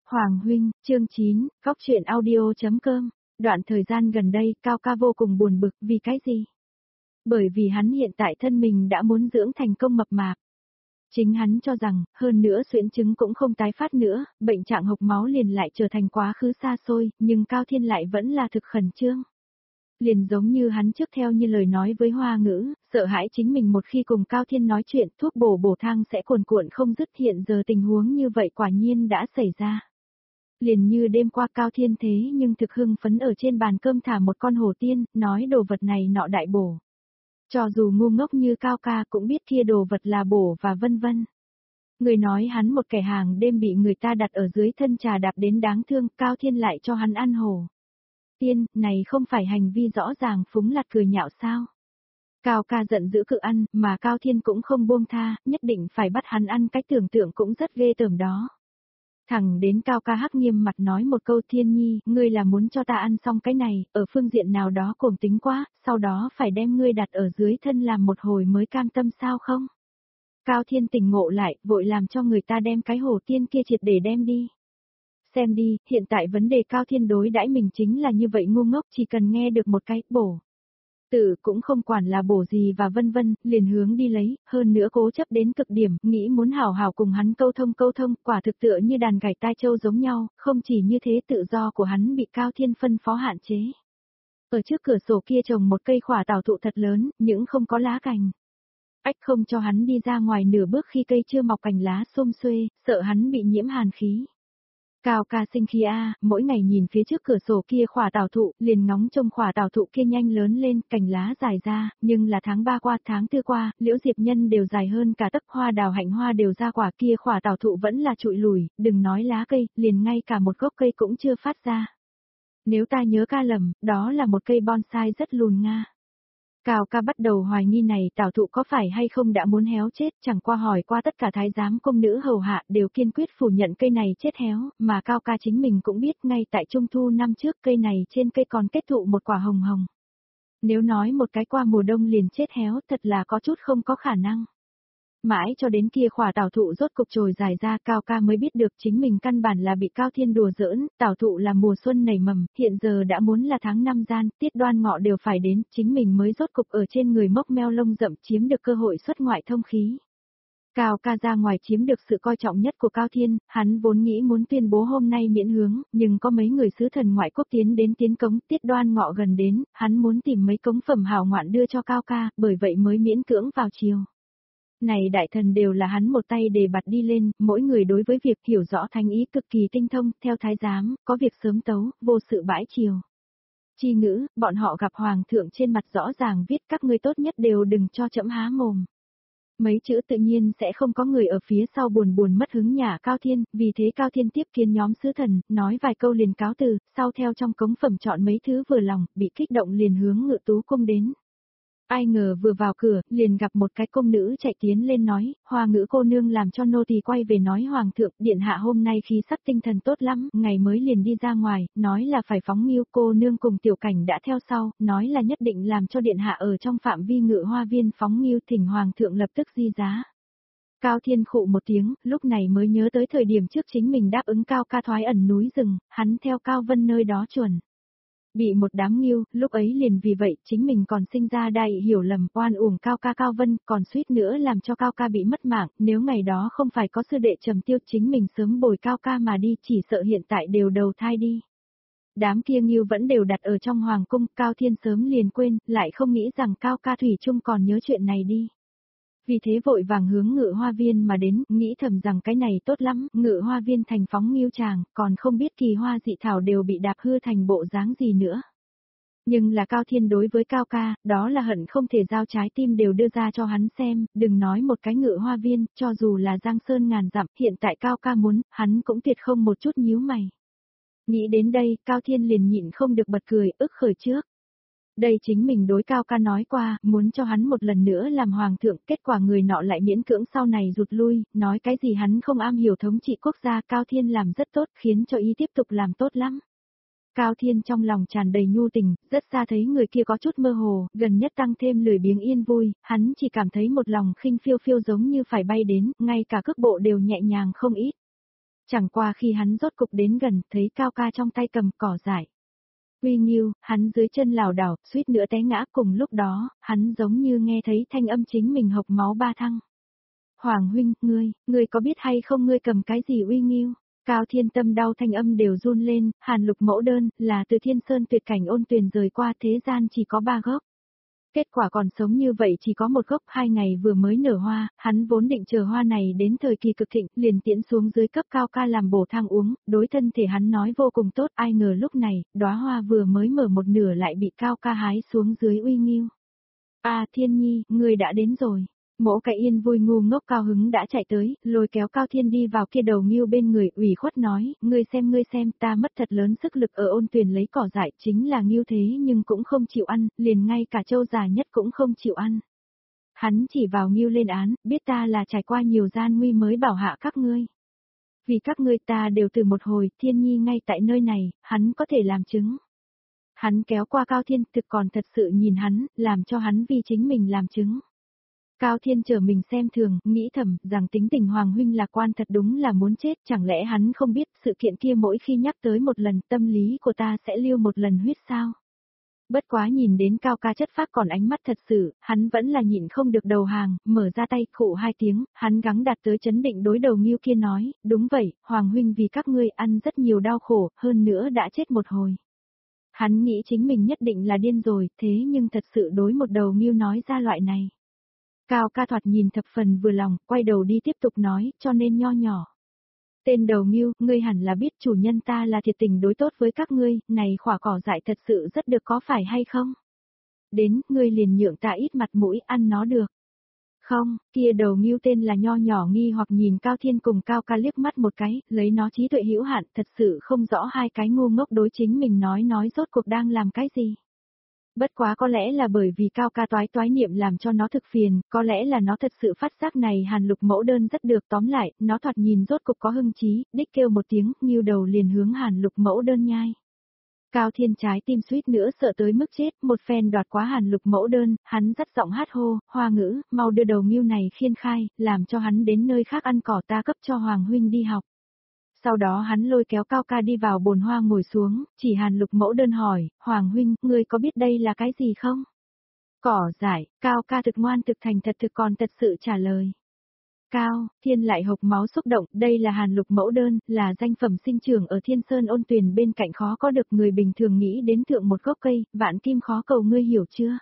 Hoàng huynh, chương 9, góc truyện audio.com. Đoạn thời gian gần đây, Cao ca vô cùng buồn bực, vì cái gì? Bởi vì hắn hiện tại thân mình đã muốn dưỡng thành công mập mạp. Chính hắn cho rằng, hơn nữa suyễn chứng cũng không tái phát nữa, bệnh trạng hộc máu liền lại trở thành quá khứ xa xôi, nhưng Cao Thiên lại vẫn là thực khẩn trương. Liền giống như hắn trước theo như lời nói với Hoa Ngữ, sợ hãi chính mình một khi cùng Cao Thiên nói chuyện, thuốc bổ thang sẽ cuồn cuộn không dứt, hiện giờ tình huống như vậy quả nhiên đã xảy ra. Liền như đêm qua Cao Thiên thế nhưng thực hưng phấn ở trên bàn cơm thả một con hổ tiên, nói đồ vật này nọ đại bổ. Cho dù ngu ngốc như Cao ca cũng biết kia đồ vật là bổ và vân vân. Người nói hắn một kẻ hàng đêm bị người ta đặt ở dưới thân trà đạp đến đáng thương, Cao Thiên lại cho hắn ăn hổ tiên, này không phải hành vi rõ ràng phúng lặt cười nhạo sao? Cao ca giận dữ cự ăn, mà Cao Thiên cũng không buông tha, nhất định phải bắt hắn ăn, cách tưởng tượng cũng rất ghê tởm đó. Thẳng đến Cao ca hắc nghiêm mặt nói một câu, Thiên Nhi, ngươi là muốn cho ta ăn xong cái này, ở phương diện nào đó cuồng tính quá, sau đó phải đem ngươi đặt ở dưới thân làm một hồi mới cam tâm sao không? Cao Thiên tỉnh ngộ lại, vội làm cho người ta đem cái hổ tiên kia triệt để đem đi. Xem đi, hiện tại vấn đề Cao Thiên đối đãi mình chính là như vậy ngu ngốc, chỉ cần nghe được một cái bổ. Tự cũng không quản là bổ gì và vân vân, liền hướng đi lấy, hơn nữa cố chấp đến cực điểm, nghĩ muốn hảo hảo cùng hắn câu thông, quả thực tựa như đàn gảy tai châu giống nhau, không chỉ như thế tự do của hắn bị Cao Thiên phân phó hạn chế. Ở trước cửa sổ kia trồng một cây khỏa tảo thụ thật lớn, những không có lá cành. Ách không cho hắn đi ra ngoài nửa bước khi cây chưa mọc cành lá xum xuê, sợ hắn bị nhiễm hàn khí. Cao ca sinh khí mỗi ngày nhìn phía trước cửa sổ kia khỏa tảo thụ, liền ngóng trông khỏa tảo thụ kia nhanh lớn lên, cành lá dài ra, nhưng là tháng 3 qua, tháng 4 qua, liễu diệp nhân đều dài hơn cả tấc, hoa đào hạnh hoa đều ra quả, kia khỏa tảo thụ vẫn là trụi lùi, đừng nói lá cây, liền ngay cả một gốc cây cũng chưa phát ra. Nếu ta nhớ ca lầm, đó là một cây bonsai rất lùn nga. Cao ca bắt đầu hoài nghi này tảo thụ có phải hay không đã muốn héo chết, chẳng qua hỏi qua tất cả thái giám công nữ hầu hạ đều kiên quyết phủ nhận cây này chết héo, mà Cao ca chính mình cũng biết ngay tại trung thu năm trước cây này trên cây còn kết thụ một quả hồng hồng. Nếu nói một cái qua mùa đông liền chết héo thật là có chút không có khả năng. Mãi cho đến kia khỏa tảo thụ rốt cục trồi dài ra, Cao ca mới biết được chính mình căn bản là bị Cao Thiên đùa giỡn, tảo thụ là mùa xuân nảy mầm, hiện giờ đã muốn là tháng 5 gian, tiết đoan ngọ đều phải đến, chính mình mới rốt cục ở trên người mốc meo lông rậm chiếm được cơ hội xuất ngoại thông khí. Cao ca ra ngoài chiếm được sự coi trọng nhất của Cao Thiên, hắn vốn nghĩ muốn tuyên bố hôm nay miễn hướng, nhưng có mấy người sứ thần ngoại quốc tiến đến tiến cống, tiết đoan ngọ gần đến, hắn muốn tìm mấy cống phẩm hảo ngoạn đưa cho Cao ca, bởi vậy mới miễn cưỡng vào chiều. Này đại thần đều là hắn một tay đề bạt đi lên, mỗi người đối với việc hiểu rõ thánh ý cực kỳ tinh thông, theo thái giám, có việc sớm tấu, vô sự bãi chiều. Chi ngữ, bọn họ gặp hoàng thượng trên mặt rõ ràng viết các ngươi tốt nhất đều đừng cho trẫm há mồm. Mấy chữ tự nhiên sẽ không có người ở phía sau buồn mất hứng nhà Cao Thiên, vì thế Cao Thiên tiếp kiến nhóm sứ thần, nói vài câu liền cáo từ, sau theo trong cống phẩm chọn mấy thứ vừa lòng, bị kích động liền hướng Ngự Tú cung đến. Ai ngờ vừa vào cửa, liền gặp một cái công nữ chạy tiến lên nói, Hoa Ngữ cô nương làm cho nô tỳ quay về nói hoàng thượng, điện hạ hôm nay khí sắc tinh thần tốt lắm, ngày mới liền đi ra ngoài, nói là phải phóng nghiêu, cô nương cùng tiểu cảnh đã theo sau, nói là nhất định làm cho điện hạ ở trong phạm vi Ngự Hoa viên phóng nghiêu, thỉnh hoàng thượng lập tức di giá. Cao Thiên khụ một tiếng, lúc này mới nhớ tới thời điểm trước chính mình đáp ứng Cao ca thoái ẩn núi rừng, hắn theo Cao Vân nơi đó chuẩn. Bị một đám nghiêu, lúc ấy liền vì vậy chính mình còn sinh ra đại hiểu lầm, oan uổng Cao ca Cao Vân, còn suýt nữa làm cho Cao ca bị mất mạng, nếu ngày đó không phải có sư đệ Trầm Tiêu chính mình sớm bồi Cao ca mà đi, chỉ sợ hiện tại đều đầu thai đi. Đám kia nghiêu vẫn đều đặt ở trong hoàng cung, Cao Thiên sớm liền quên, lại không nghĩ rằng Cao ca thủy chung còn nhớ chuyện này đi. Vì thế vội vàng hướng Ngự Hoa viên mà đến, nghĩ thầm rằng cái này tốt lắm, Ngự Hoa viên thành phóng nghiêu tràng, còn không biết kỳ hoa dị thảo đều bị đạp hư thành bộ dáng gì nữa. Nhưng là Cao Thiên đối với Cao ca, đó là hận không thể giao trái tim đều đưa ra cho hắn xem, đừng nói một cái Ngự Hoa viên, cho dù là Giang Sơn ngàn dặm, hiện tại Cao ca muốn, hắn cũng tuyệt không một chút nhíu mày. Nghĩ đến đây, Cao Thiên liền nhịn không được bật cười, ức khởi trước. Đây chính mình đối Cao ca nói qua, muốn cho hắn một lần nữa làm hoàng thượng, kết quả người nọ lại miễn cưỡng sau này rụt lui, nói cái gì hắn không am hiểu thống trị quốc gia, Cao Thiên làm rất tốt, khiến cho y tiếp tục làm tốt lắm. Cao Thiên trong lòng tràn đầy nhu tình, rất xa thấy người kia có chút mơ hồ, gần nhất tăng thêm lười biếng yên vui, hắn chỉ cảm thấy một lòng khinh phiêu phiêu giống như phải bay đến, ngay cả cước bộ đều nhẹ nhàng không ít. Chẳng qua khi hắn rốt cục đến gần, thấy Cao ca trong tay cầm cỏ dại. Uy Nghiêu, hắn dưới chân lảo đảo, suýt nữa té ngã, cùng lúc đó, hắn giống như nghe thấy thanh âm chính mình hộc máu ba thăng. Hoàng huynh, ngươi có biết hay không ngươi cầm cái gì Uy Nghiêu? Cao Thiên Tâm đau thanh âm đều run lên, Hàn Lục mẫu đơn, là từ Thiên Sơn tuyệt cảnh ôn tuyền rời qua thế gian chỉ có 3 gốc. Kết quả còn sống như vậy chỉ có một gốc, 2 ngày vừa mới nở hoa, hắn vốn định chờ hoa này đến thời kỳ cực thịnh, liền tiễn xuống dưới cấp Cao ca làm bổ thang uống, đối thân thể hắn nói vô cùng tốt, ai ngờ lúc này, đóa hoa vừa mới mở một nửa lại bị Cao ca hái xuống dưới Uy Nghiêu. A Thiên Nhi, ngươi đã đến rồi. Mỗ Cái Yên vui ngu ngốc cao hứng đã chạy tới, lôi kéo Cao Thiên đi vào kia đầu Nghiêu bên người, ủy khuất nói, ngươi xem, ta mất thật lớn sức lực ở ôn tuyền lấy cỏ dại, chính là Nghiêu thế nhưng cũng không chịu ăn, liền ngay cả Châu già nhất cũng không chịu ăn. Hắn chỉ vào Nghiêu lên án, biết ta là trải qua nhiều gian nguy mới bảo hạ các ngươi. Vì các ngươi ta đều từ một hồi, Thiên Nhi ngay tại nơi này, hắn có thể làm chứng. Hắn kéo qua Cao Thiên, thực còn thật sự nhìn hắn, làm cho hắn vì chính mình làm chứng. Cao Thiên chờ mình xem thường, nghĩ thầm, rằng tính tình Hoàng huynh lạc quan thật đúng là muốn chết, chẳng lẽ hắn không biết, sự kiện kia mỗi khi nhắc tới một lần, tâm lý của ta sẽ lưu một lần huyết sao? Bất quá nhìn đến Cao ca chất phác còn ánh mắt thật sự, hắn vẫn là nhịn không được đầu hàng, mở ra tay, khụ 2 tiếng, hắn gắng đạt tới chấn định đối đầu Nghiêu kia nói, đúng vậy, Hoàng huynh vì các ngươi ăn rất nhiều đau khổ, hơn nữa đã chết một hồi. Hắn nghĩ chính mình nhất định là điên rồi, thế nhưng thật sự đối một đầu Nghiêu nói ra loại này. Cao ca thoạt nhìn thập phần vừa lòng, quay đầu đi tiếp tục nói, cho nên nho nhỏ. Tên đầu Nghiêu, ngươi hẳn là biết chủ nhân ta là thiệt tình đối tốt với các ngươi, này khỏa cỏ dại thật sự rất được có phải hay không? Đến, ngươi liền nhượng ta ít mặt mũi ăn nó được. Không, kia đầu Nghiêu tên là nho nhỏ nghi hoặc nhìn Cao Thiên cùng Cao ca liếc mắt một cái, lấy nó trí tuệ hữu hạn, thật sự không rõ hai cái ngu ngốc đối chính mình nói rốt cuộc đang làm cái gì. Bất quá có lẽ là bởi vì Cao ca toái niệm làm cho nó thực phiền, có lẽ là nó thật sự phát giác này Hàn Lục mẫu đơn rất được, tóm lại, nó thoạt nhìn rốt cục có hưng trí, đích kêu một tiếng, Nghiêu đầu liền hướng Hàn Lục mẫu đơn nhai. Cao Thiên trái tim suýt nữa sợ tới mức chết, một phen đoạt quá Hàn Lục mẫu đơn, hắn dắt giọng hát hô, Hoa ngữ, mau đưa đầu Nghiêu này khiên khai, làm cho hắn đến nơi khác ăn cỏ, ta cấp cho Hoàng huynh đi học. Sau đó hắn lôi kéo Cao ca đi vào bồn hoa ngồi xuống, chỉ Hàn Lục mẫu đơn hỏi, Hoàng huynh, ngươi có biết đây là cái gì không? Cỏ dại, Cao ca thực ngoan thực thành thật thực còn thật sự trả lời. Cao, Thiên lại hộc máu xúc động, đây là Hàn Lục mẫu đơn, là danh phẩm sinh trưởng ở Thiên Sơn ôn tuyền bên cạnh khó có được, người bình thường nghĩ đến thượng một gốc cây, vạn kim khó cầu, ngươi hiểu chưa?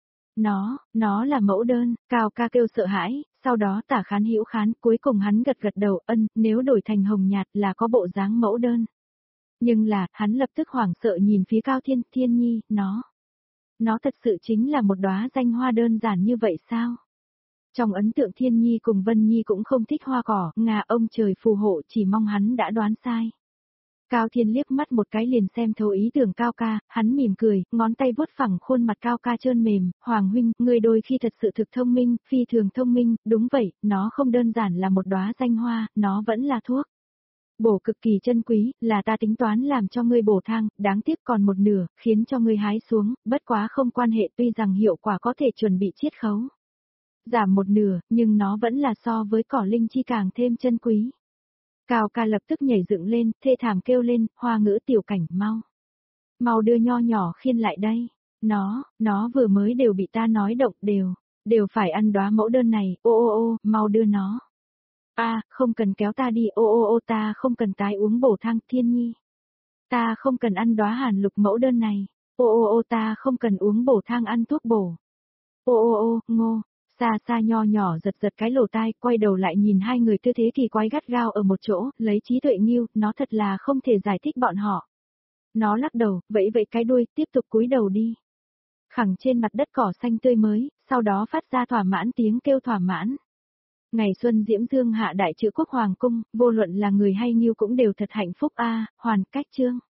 Nó là mẫu đơn, Cao ca kêu sợ hãi, sau đó tả khán hữu khán, cuối cùng hắn gật đầu, nếu đổi thành hồng nhạt là có bộ dáng mẫu đơn. Nhưng là, hắn lập tức hoảng sợ nhìn phía Cao Thiên, Thiên Nhi, nó thật sự chính là một đóa danh hoa đơn giản như vậy sao? Trong ấn tượng Thiên Nhi cùng Vân Nhi cũng không thích hoa cỏ, ngà ông trời phù hộ, chỉ mong hắn đã đoán sai. Cao Thiên liếc mắt một cái liền xem thấu ý tưởng Cao ca, hắn mỉm cười, ngón tay vuốt phẳng khuôn mặt Cao ca trơn mềm, Hoàng huynh, người đôi khi thật sự thực thông minh, phi thường thông minh, đúng vậy, nó không đơn giản là một đóa danh hoa, nó vẫn là thuốc. Bổ cực kỳ chân quý, là ta tính toán làm cho ngươi bổ thang, đáng tiếc còn một nửa, khiến cho ngươi hái xuống, bất quá không quan hệ, tuy rằng hiệu quả có thể chuẩn bị chiết khấu. Giảm một nửa, nhưng nó vẫn là so với cỏ linh chi càng thêm chân quý. Cao ca lập tức nhảy dựng lên, thê thảm kêu lên, Hoa ngữ tiểu cảnh, mau đưa nho nhỏ khiên lại đây. Nó vừa mới đều bị ta nói động, đều phải ăn đóa mẫu đơn này, ô, mau đưa nó. Không cần kéo ta đi, ô, ta không cần tái uống bổ thang, Thiên Nhi. Ta không cần ăn đóa Hàn Lục mẫu đơn này, ô, ta không cần uống bổ thang, ăn thuốc bổ. Ô, ngô. Xa nho nhỏ giật cái lỗ tai, quay đầu lại nhìn hai người tư thế kỳ quái gắt gao ở một chỗ, lấy trí tuệ Nghiêu, nó thật là không thể giải thích bọn họ. Nó lắc đầu, vẫy cái đuôi, tiếp tục cúi đầu đi. Khẳng trên mặt đất cỏ xanh tươi mới, sau đó phát ra thỏa mãn tiếng kêu thỏa mãn. Ngày xuân diễm dương hạ đại chữ quốc hoàng cung, vô luận là người hay Nghiêu cũng đều thật hạnh phúc hoàn cách chương.